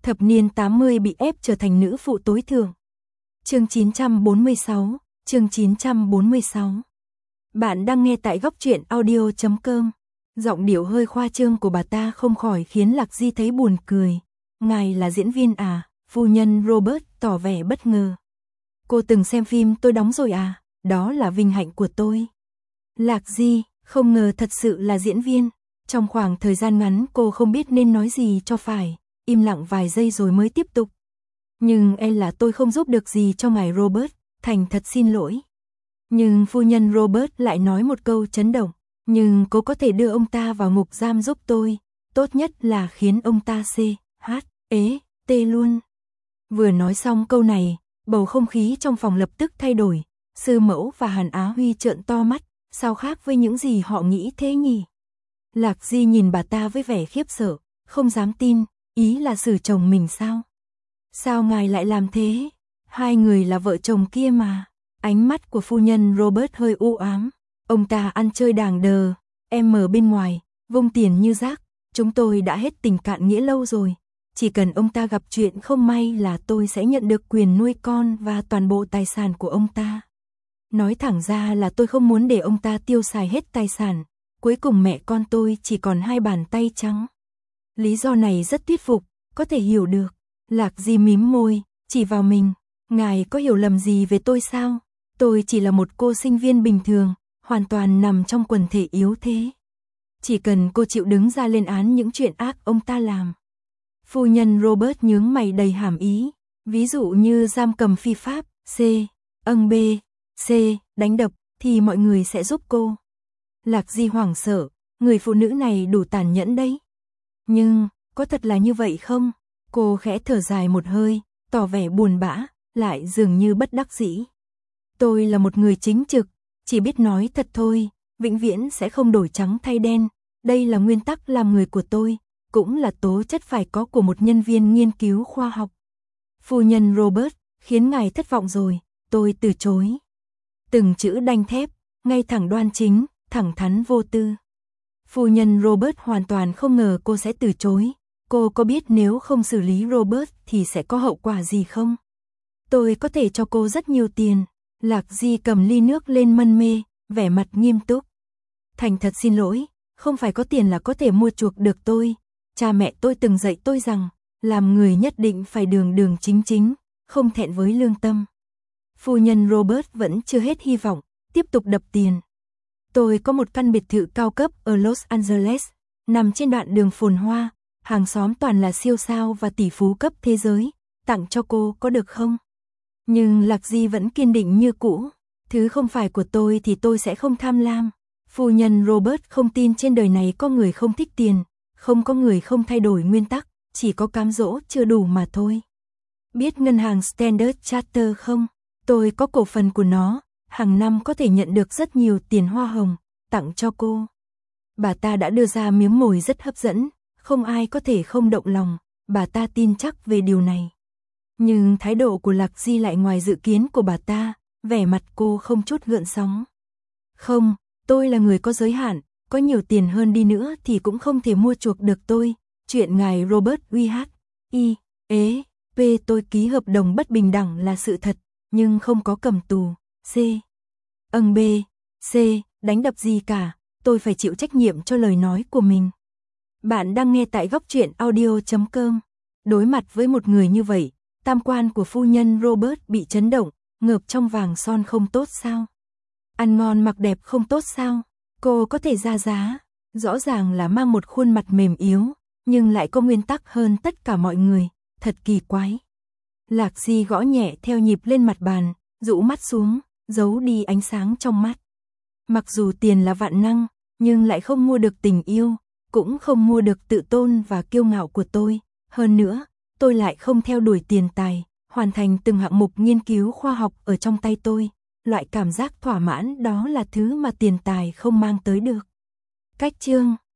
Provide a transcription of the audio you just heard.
Thập niên 80 bị ép trở thành nữ phụ tối thượng. Chương 946, chương 946. Bạn đang nghe tại góc truyện audio.com. Giọng điệu hơi khoa trương của bà ta không khỏi khiến Lạc Di thấy buồn cười. Ngài là diễn viên à? Phu nhân Robert tỏ vẻ bất ngờ. Cô từng xem phim tôi đóng rồi à? Đó là vinh hạnh của tôi. Lạc Di không ngờ thật sự là diễn viên. Trong khoảng thời gian ngắn cô không biết nên nói gì cho phải, im lặng vài giây rồi mới tiếp tục. Nhưng là tôi không giúp được gì cho ngài Robert, thành thật xin lỗi. Nhưng phu nhân Robert lại nói một câu chấn động, nhưng cô có thể đưa ông ta vào ngục giam giúp tôi, tốt nhất là khiến ông ta CHT luôn. Vừa nói xong câu này, bầu không khí trong phòng lập tức thay đổi, Sư Mẫu và Hàn Á Huy trợn to mắt, sao khác với những gì họ nghĩ thế nhỉ? Lạc Di nhìn bà ta với vẻ khiếp sợ, không dám tin, ý là xử chồng mình sao? Sao ngài lại làm thế? Hai người là vợ chồng kia mà. Ánh mắt của phu nhân Robert hơi u ám. Ông ta ăn chơi đàng đờ, em ở bên ngoài, vung tiền như rác. Chúng tôi đã hết tình cạn nghĩa lâu rồi. Chỉ cần ông ta gặp chuyện không may là tôi sẽ nhận được quyền nuôi con và toàn bộ tài sản của ông ta. Nói thẳng ra là tôi không muốn để ông ta tiêu xài hết tài sản. Cuối cùng mẹ con tôi chỉ còn hai bàn tay trắng. Lý do này rất thuyết phục, có thể hiểu được. Lạc Di mím môi, chỉ vào mình. Ngài có hiểu lầm gì về tôi sao? Tôi chỉ là một cô sinh viên bình thường, hoàn toàn nằm trong quần thể yếu thế. Chỉ cần cô chịu đứng ra lên án những chuyện ác ông ta làm. Phu nhân Robert nhướng mày đầy hàm ý. Ví dụ như giam cầm phi pháp, B, đánh đập, thì mọi người sẽ giúp cô. Lạc Di hoảng sợ, người phụ nữ này đủ tàn nhẫn đấy. Nhưng, có thật là như vậy không? Cô khẽ thở dài một hơi, tỏ vẻ buồn bã, lại dường như bất đắc dĩ. Tôi là một người chính trực, chỉ biết nói thật thôi, vĩnh viễn sẽ không đổi trắng thay đen. Đây là nguyên tắc làm người của tôi, cũng là tố chất phải có của một nhân viên nghiên cứu khoa học. Phu nhân Robert, khiến ngài thất vọng rồi, tôi từ chối. Từng chữ đanh thép, ngay thẳng đoan chính, thẳng thắn vô tư. Phu nhân Robert hoàn toàn không ngờ cô sẽ từ chối. Cô có biết nếu không xử lý Robert thì sẽ có hậu quả gì không? Tôi có thể cho cô rất nhiều tiền. Lạc Di cầm ly nước lên mân mê, vẻ mặt nghiêm túc. Thành thật xin lỗi, không phải có tiền là có thể mua chuộc được tôi. Cha mẹ tôi từng dạy tôi rằng, làm người nhất định phải đường đường chính chính, không thẹn với lương tâm. Phu nhân Robert vẫn chưa hết hy vọng, tiếp tục đập tiền. Tôi có một căn biệt thự cao cấp ở Los Angeles, nằm trên đoạn đường phồn hoa, hàng xóm toàn là siêu sao và tỷ phú cấp thế giới, tặng cho cô có được không? Nhưng Lạc Di vẫn kiên định như cũ, thứ không phải của tôi thì tôi sẽ không tham lam. Phu nhân Robert không tin trên đời này có người không thích tiền, không có người không thay đổi nguyên tắc, chỉ có cám dỗ chưa đủ mà thôi. Biết ngân hàng Standard Chartered không? Tôi có cổ phần của nó, hàng năm có thể nhận được rất nhiều tiền hoa hồng, tặng cho cô. Bà ta đã đưa ra miếng mồi rất hấp dẫn, không ai có thể không động lòng, bà ta tin chắc về điều này. Nhưng thái độ của Lạc Di lại ngoài dự kiến của bà ta, vẻ mặt cô không chút gợn sóng. Không, tôi là người có giới hạn, có nhiều tiền hơn đi nữa thì cũng không thể mua chuộc được tôi. Chuyện ngài Robert tôi ký hợp đồng bất bình đẳng là sự thật, nhưng không có cầm tù, đánh đập gì cả, tôi phải chịu trách nhiệm cho lời nói của mình. Bạn đang nghe tại góc truyện audio.com. Đối mặt với một người như vậy, tam quan của phu nhân Robert bị chấn động, ngợp trong vàng son không tốt sao? Ăn ngon mặc đẹp không tốt sao? Cô có thể ra giá, rõ ràng là mang một khuôn mặt mềm yếu, nhưng lại có nguyên tắc hơn tất cả mọi người, thật kỳ quái. Lạc Di gõ nhẹ theo nhịp lên mặt bàn, rũ mắt xuống, giấu đi ánh sáng trong mắt. Mặc dù tiền là vạn năng, nhưng lại không mua được tình yêu, cũng không mua được tự tôn và kiêu ngạo của tôi. Hơn nữa, tôi lại không theo đuổi tiền tài, hoàn thành từng hạng mục nghiên cứu khoa học ở trong tay tôi. Loại cảm giác thỏa mãn đó là thứ mà tiền tài không mang tới được. Cách chương